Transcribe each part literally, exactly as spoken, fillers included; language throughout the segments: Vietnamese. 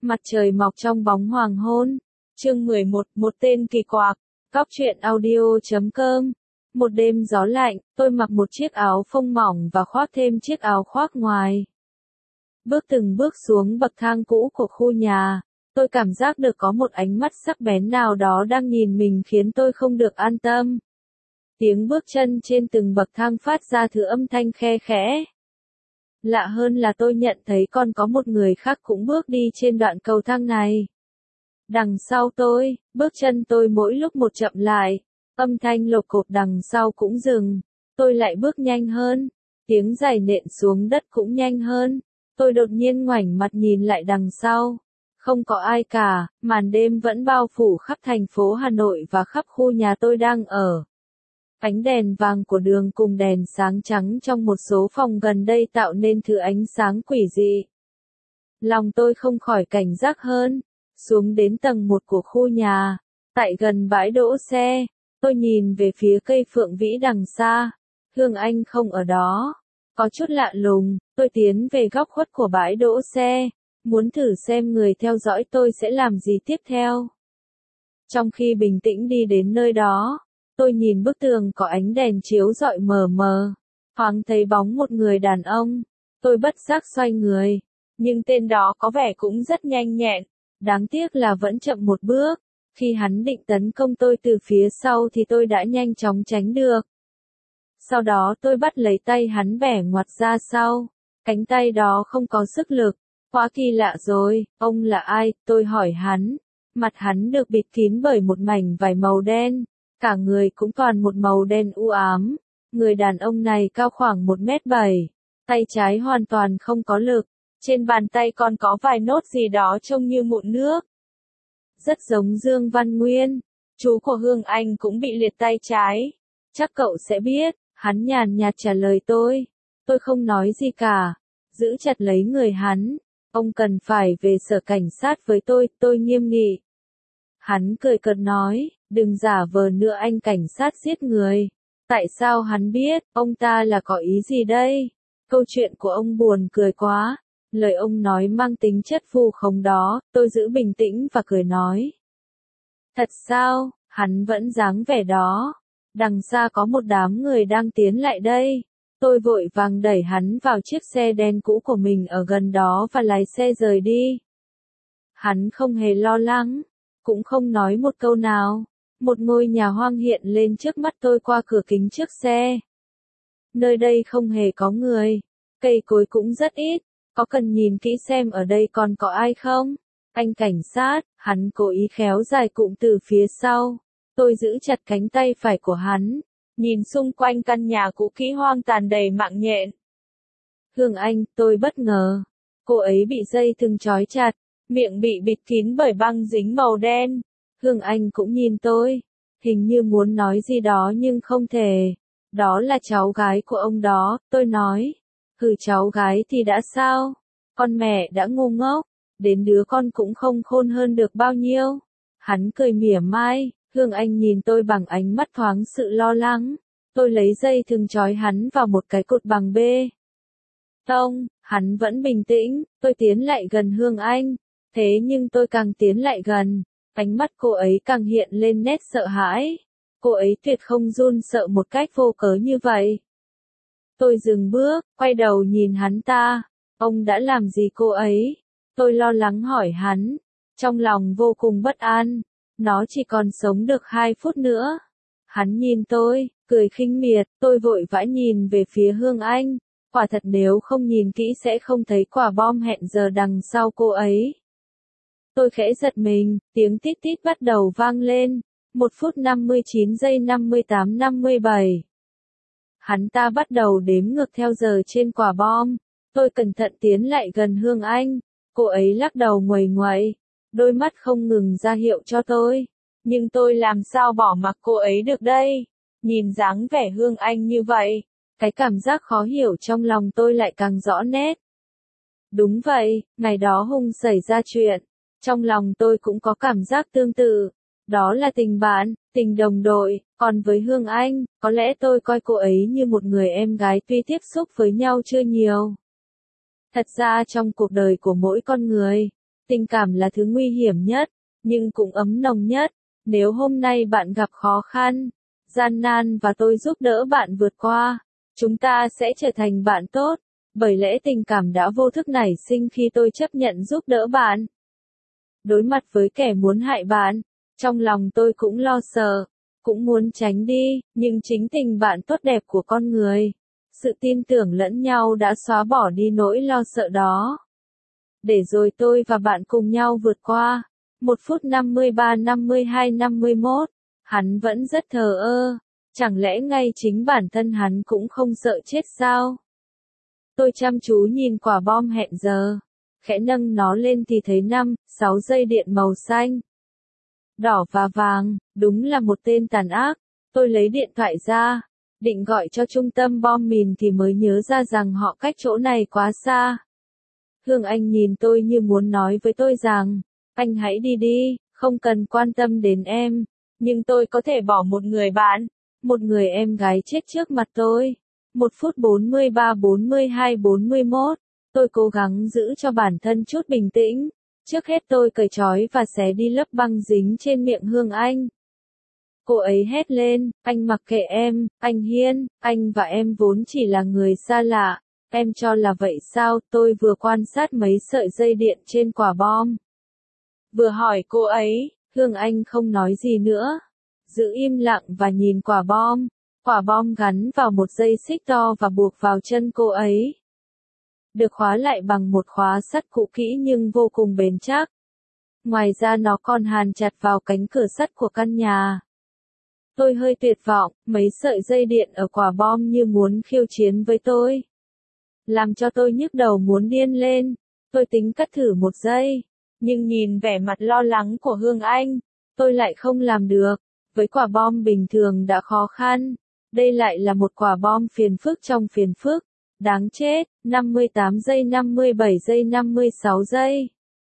Mặt trời mọc trong bóng hoàng hôn. Chương mười một, một tên kỳ quặc. Góc truyện audio chấm com. Một đêm gió lạnh, tôi mặc một chiếc áo phông mỏng và khoác thêm chiếc áo khoác ngoài. Bước từng bước xuống bậc thang cũ của khu nhà, tôi cảm giác được có một ánh mắt sắc bén nào đó đang nhìn mình khiến tôi không được an tâm. Tiếng bước chân trên từng bậc thang phát ra thứ âm thanh khe khẽ. Lạ hơn là tôi nhận thấy còn có một người khác cũng bước đi trên đoạn cầu thang này. Đằng sau tôi, bước chân tôi mỗi lúc một chậm lại, âm thanh lộp cộp đằng sau cũng dừng, tôi lại bước nhanh hơn, tiếng giày nện xuống đất cũng nhanh hơn, tôi đột nhiên ngoảnh mặt nhìn lại đằng sau. Không có ai cả, màn đêm vẫn bao phủ khắp thành phố Hà Nội và khắp khu nhà tôi đang ở. Ánh đèn vàng của đường cùng đèn sáng trắng trong một số phòng gần đây tạo nên thứ ánh sáng quỷ dị. Lòng tôi không khỏi cảnh giác hơn, xuống đến tầng một của khu nhà, tại gần bãi đỗ xe, tôi nhìn về phía cây phượng vĩ đằng xa, Hương Anh không ở đó. Có chút lạ lùng, tôi tiến về góc khuất của bãi đỗ xe, muốn thử xem người theo dõi tôi sẽ làm gì tiếp theo. Trong khi bình tĩnh đi đến nơi đó, tôi nhìn bức tường có ánh đèn chiếu rọi mờ mờ, thoáng thấy bóng một người đàn ông, tôi bất giác xoay người, nhưng tên đó có vẻ cũng rất nhanh nhẹn, đáng tiếc là vẫn chậm một bước, khi hắn định tấn công tôi từ phía sau thì tôi đã nhanh chóng tránh được. Sau đó tôi bắt lấy tay hắn bẻ ngoặt ra sau, cánh tay đó không có sức lực, quá kỳ lạ rồi, ông là ai, tôi hỏi hắn, mặt hắn được bịt kín bởi một mảnh vải màu đen. Cả người cũng toàn một màu đen u ám, người đàn ông này cao khoảng một mét bảy, tay trái hoàn toàn không có lực, trên bàn tay còn có vài nốt gì đó trông như mụn nước. Rất giống Dương Văn Nguyên, chú của Hương Anh cũng bị liệt tay trái, chắc cậu sẽ biết, hắn nhàn nhạt trả lời tôi, tôi không nói gì cả, giữ chặt lấy người hắn, ông cần phải về sở cảnh sát với tôi, tôi nghiêm nghị. Hắn cười cợt nói, đừng giả vờ nữa anh cảnh sát giết người. Tại sao hắn biết, ông ta là có ý gì đây? Câu chuyện của ông buồn cười quá. Lời ông nói mang tính chất vu khống đó, tôi giữ bình tĩnh và cười nói. Thật sao, hắn vẫn dáng vẻ đó. Đằng xa có một đám người đang tiến lại đây. Tôi vội vàng đẩy hắn vào chiếc xe đen cũ của mình ở gần đó và lái xe rời đi. Hắn không hề lo lắng, cũng không nói một câu nào. Một ngôi nhà hoang hiện lên trước mắt tôi qua cửa kính trước xe. Nơi đây không hề có người, cây cối cũng rất ít, có cần nhìn kỹ xem ở đây còn có ai không? Anh cảnh sát, hắn cố ý khéo dài cụm từ phía sau. Tôi giữ chặt cánh tay phải của hắn, nhìn xung quanh căn nhà cũ kỹ hoang tàn đầy mạng nhện. Hương Anh, tôi bất ngờ. Cô ấy bị dây thừng trói chặt, miệng bị bịt kín bởi băng dính màu đen. Hương Anh cũng nhìn tôi, hình như muốn nói gì đó nhưng không thể. Đó là cháu gái của ông đó, tôi nói. Hừ, cháu gái thì đã sao? Con mẹ đã ngu ngốc, đến đứa con cũng không khôn hơn được bao nhiêu. Hắn cười mỉa mai, Hương Anh nhìn tôi bằng ánh mắt thoáng sự lo lắng. Tôi lấy dây thừng trói hắn vào một cái cột bằng bê tông, hắn vẫn bình tĩnh, tôi tiến lại gần Hương Anh. Thế nhưng tôi càng tiến lại gần, ánh mắt cô ấy càng hiện lên nét sợ hãi. Cô ấy tuyệt không run sợ một cách vô cớ như vậy. Tôi dừng bước, quay đầu nhìn hắn ta. Ông đã làm gì cô ấy? Tôi lo lắng hỏi hắn. Trong lòng vô cùng bất an. Nó chỉ còn sống được hai phút nữa. Hắn nhìn tôi, cười khinh miệt. Tôi vội vã nhìn về phía Hương Anh. Quả thật nếu không nhìn kỹ sẽ không thấy quả bom hẹn giờ đằng sau cô ấy. Tôi khẽ giật mình, tiếng tít tít bắt đầu vang lên, một phút năm mươi chín giây năm mươi tám năm mươi bảy. Hắn ta bắt đầu đếm ngược theo giờ trên quả bom, tôi cẩn thận tiến lại gần Hương Anh, cô ấy lắc đầu nguầy nguậy, đôi mắt không ngừng ra hiệu cho tôi, nhưng tôi làm sao bỏ mặc cô ấy được đây, nhìn dáng vẻ Hương Anh như vậy, cái cảm giác khó hiểu trong lòng tôi lại càng rõ nét. Đúng vậy, ngày đó Hùng xảy ra chuyện. Trong lòng tôi cũng có cảm giác tương tự, đó là tình bạn, tình đồng đội, còn với Hương Anh, có lẽ tôi coi cô ấy như một người em gái tuy tiếp xúc với nhau chưa nhiều. Thật ra trong cuộc đời của mỗi con người, Tình cảm là thứ nguy hiểm nhất, nhưng cũng ấm nồng nhất. Nếu hôm nay bạn gặp khó khăn, gian nan và tôi giúp đỡ bạn vượt qua, chúng ta sẽ trở thành bạn tốt. Bởi lẽ tình cảm đã vô thức nảy sinh khi tôi chấp nhận giúp đỡ bạn. Đối mặt với kẻ muốn hại bạn, trong lòng tôi cũng lo sợ, cũng muốn tránh đi, nhưng chính tình bạn tốt đẹp của con người, sự tin tưởng lẫn nhau đã xóa bỏ đi nỗi lo sợ đó. Để rồi tôi và bạn cùng nhau vượt qua. Một phút năm mươi ba năm mươi hai năm mươi mốt, hắn vẫn rất thờ ơ, chẳng lẽ ngay chính bản thân hắn cũng không sợ chết sao? Tôi chăm chú nhìn quả bom hẹn giờ, khẽ nâng nó lên thì thấy năm, sáu dây điện màu xanh, đỏ và vàng, đúng là một tên tàn ác. Tôi lấy điện thoại ra, định gọi cho trung tâm bom mìn thì mới nhớ ra rằng họ cách chỗ này quá xa. Hương Anh nhìn tôi như muốn nói với tôi rằng, anh hãy đi đi, không cần quan tâm đến em. Nhưng tôi có thể bỏ một người bạn, một người em gái chết trước mặt tôi. Một phút bốn mươi ba bốn mươi hai bốn mươi mốt, tôi cố gắng giữ cho bản thân chút bình tĩnh. Trước hết tôi cởi trói và xé đi lớp băng dính trên miệng Hương Anh. Cô ấy hét lên, anh mặc kệ em, anh Hiên, anh và em vốn chỉ là người xa lạ. Em cho là vậy sao? Tôi vừa quan sát mấy sợi dây điện trên quả bom, vừa hỏi cô ấy. Hương Anh không nói gì nữa, giữ im lặng và nhìn quả bom. Quả bom gắn vào một dây xích to và buộc vào chân cô ấy. Được khóa lại bằng một khóa sắt cũ kỹ nhưng vô cùng bền chắc. Ngoài ra nó còn hàn chặt vào cánh cửa sắt của căn nhà. Tôi hơi tuyệt vọng, mấy sợi dây điện ở quả bom như muốn khiêu chiến với tôi, làm cho tôi nhức đầu muốn điên lên. Tôi tính cắt thử một giây, nhưng nhìn vẻ mặt lo lắng của Hương Anh, tôi lại không làm được. Với quả bom bình thường đã khó khăn, đây lại là một quả bom phiền phức trong phiền phức. Đáng chết, năm mươi tám giây năm mươi bảy giây năm mươi sáu giây.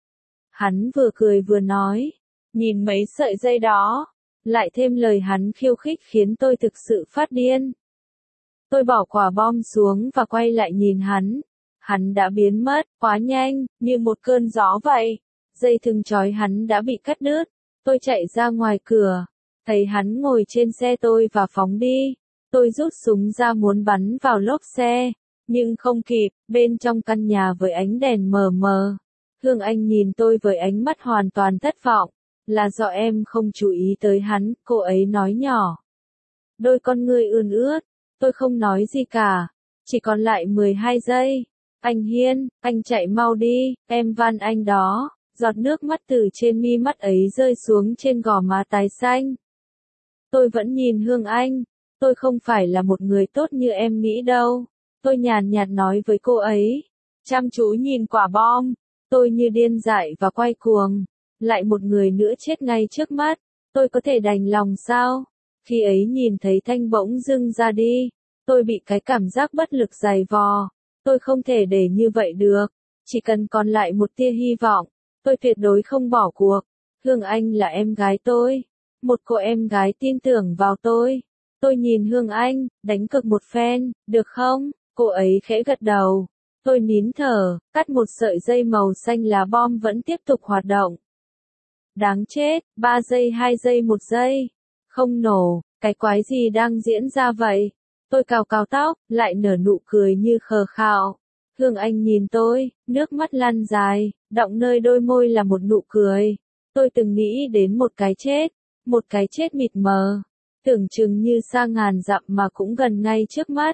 Hắn vừa cười vừa nói, nhìn mấy sợi dây đó, lại thêm lời hắn khiêu khích khiến tôi thực sự phát điên. Tôi bỏ quả bom xuống và quay lại nhìn hắn. Hắn đã biến mất, quá nhanh, như một cơn gió vậy. Dây thừng trói hắn đã bị cắt đứt. Tôi chạy ra ngoài cửa, thấy hắn ngồi trên xe tôi và phóng đi. Tôi rút súng ra muốn bắn vào lốp xe, nhưng không kịp. Bên trong căn nhà với ánh đèn mờ mờ, Hương Anh nhìn tôi với ánh mắt hoàn toàn thất vọng. Là do em không chú ý tới hắn, cô ấy nói nhỏ. Đôi con ngươi ươn ướt. Tôi không nói gì cả. Chỉ còn lại mười hai giây. Anh Hiên, anh chạy mau đi, em van anh đó. Giọt nước mắt từ trên mi mắt ấy rơi xuống trên gò má tái xanh. Tôi vẫn nhìn Hương Anh. Tôi không phải là một người tốt như em nghĩ đâu. Tôi nhàn nhạt nói với cô ấy. Chăm chú nhìn quả bom. Tôi như điên dại và quay cuồng. Lại một người nữa chết ngay trước mắt. Tôi có thể đành lòng sao? Khi ấy nhìn thấy Thanh bỗng dưng ra đi, tôi bị cái cảm giác bất lực dày vò. Tôi không thể để như vậy được. Chỉ cần còn lại một tia hy vọng, tôi tuyệt đối không bỏ cuộc. Hương Anh là em gái tôi. Một cô em gái tin tưởng vào tôi. Tôi nhìn Hương Anh, đánh cược một phen, được không? Cô ấy khẽ gật đầu. Tôi nín thở, cắt một sợi dây màu xanh lá bom vẫn tiếp tục hoạt động. Đáng chết, ba giây hai giây một giây. Không nổ, cái quái gì đang diễn ra vậy? Tôi cào cào tóc, lại nở nụ cười như khờ khạo. Hương Anh nhìn tôi, nước mắt lăn dài, đọng nơi đôi môi là một nụ cười. Tôi từng nghĩ đến một cái chết, một cái chết mịt mờ, tưởng chừng như xa ngàn dặm mà cũng gần ngay trước mắt.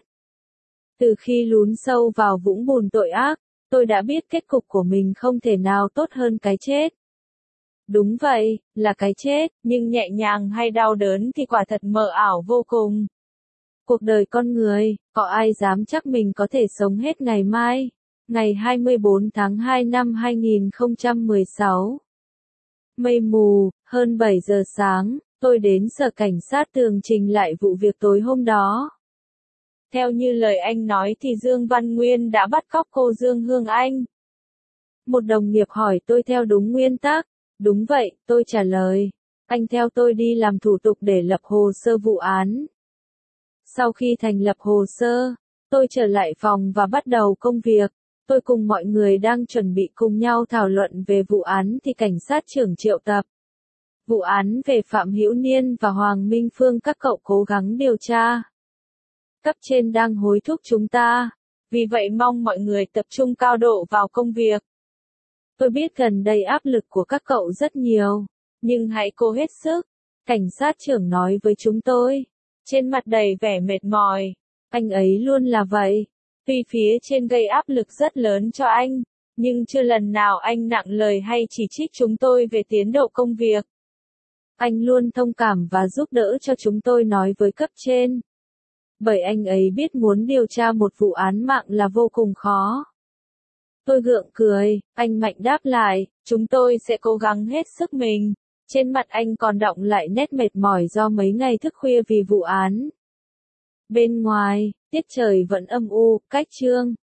Từ khi lún sâu vào vũng bùn tội ác, tôi đã biết kết cục của mình không thể nào tốt hơn cái chết. Đúng vậy, là cái chết, nhưng nhẹ nhàng hay đau đớn thì quả thật mờ ảo vô cùng. Cuộc đời con người, có ai dám chắc mình có thể sống hết ngày mai? Ngày hai mươi bốn tháng hai năm hai nghìn không trăm mười sáu. Mây mù, hơn bảy giờ sáng, tôi đến sở cảnh sát tường trình lại vụ việc tối hôm đó. Theo như lời anh nói thì Dương Văn Nguyên đã bắt cóc cô Dương Hương Anh. Một đồng nghiệp hỏi tôi theo đúng nguyên tắc. Đúng vậy, tôi trả lời. Anh theo tôi đi làm thủ tục để lập hồ sơ vụ án. Sau khi thành lập hồ sơ, tôi trở lại phòng và bắt đầu công việc. Tôi cùng mọi người đang chuẩn bị cùng nhau thảo luận về vụ án thì cảnh sát trưởng triệu tập. Vụ án về Phạm Hữu Niên và Hoàng Minh Phương các cậu cố gắng điều tra. Cấp trên đang hối thúc chúng ta, vì vậy mong mọi người tập trung cao độ vào công việc. Tôi biết gần đây áp lực của các cậu rất nhiều, nhưng hãy cố hết sức, cảnh sát trưởng nói với chúng tôi, trên mặt đầy vẻ mệt mỏi. Anh ấy luôn là vậy. Tuy phía trên gây áp lực rất lớn cho anh, nhưng chưa lần nào anh nặng lời hay chỉ trích chúng tôi về tiến độ công việc. Anh luôn thông cảm và giúp đỡ cho chúng tôi nói với cấp trên. Bởi anh ấy biết muốn điều tra một vụ án mạng là vô cùng khó. Tôi gượng cười, anh Mạnh đáp lại, chúng tôi sẽ cố gắng hết sức mình. Trên mặt anh còn đọng lại nét mệt mỏi do mấy ngày thức khuya vì vụ án. Bên ngoài, tiết trời vẫn âm u, cách trương.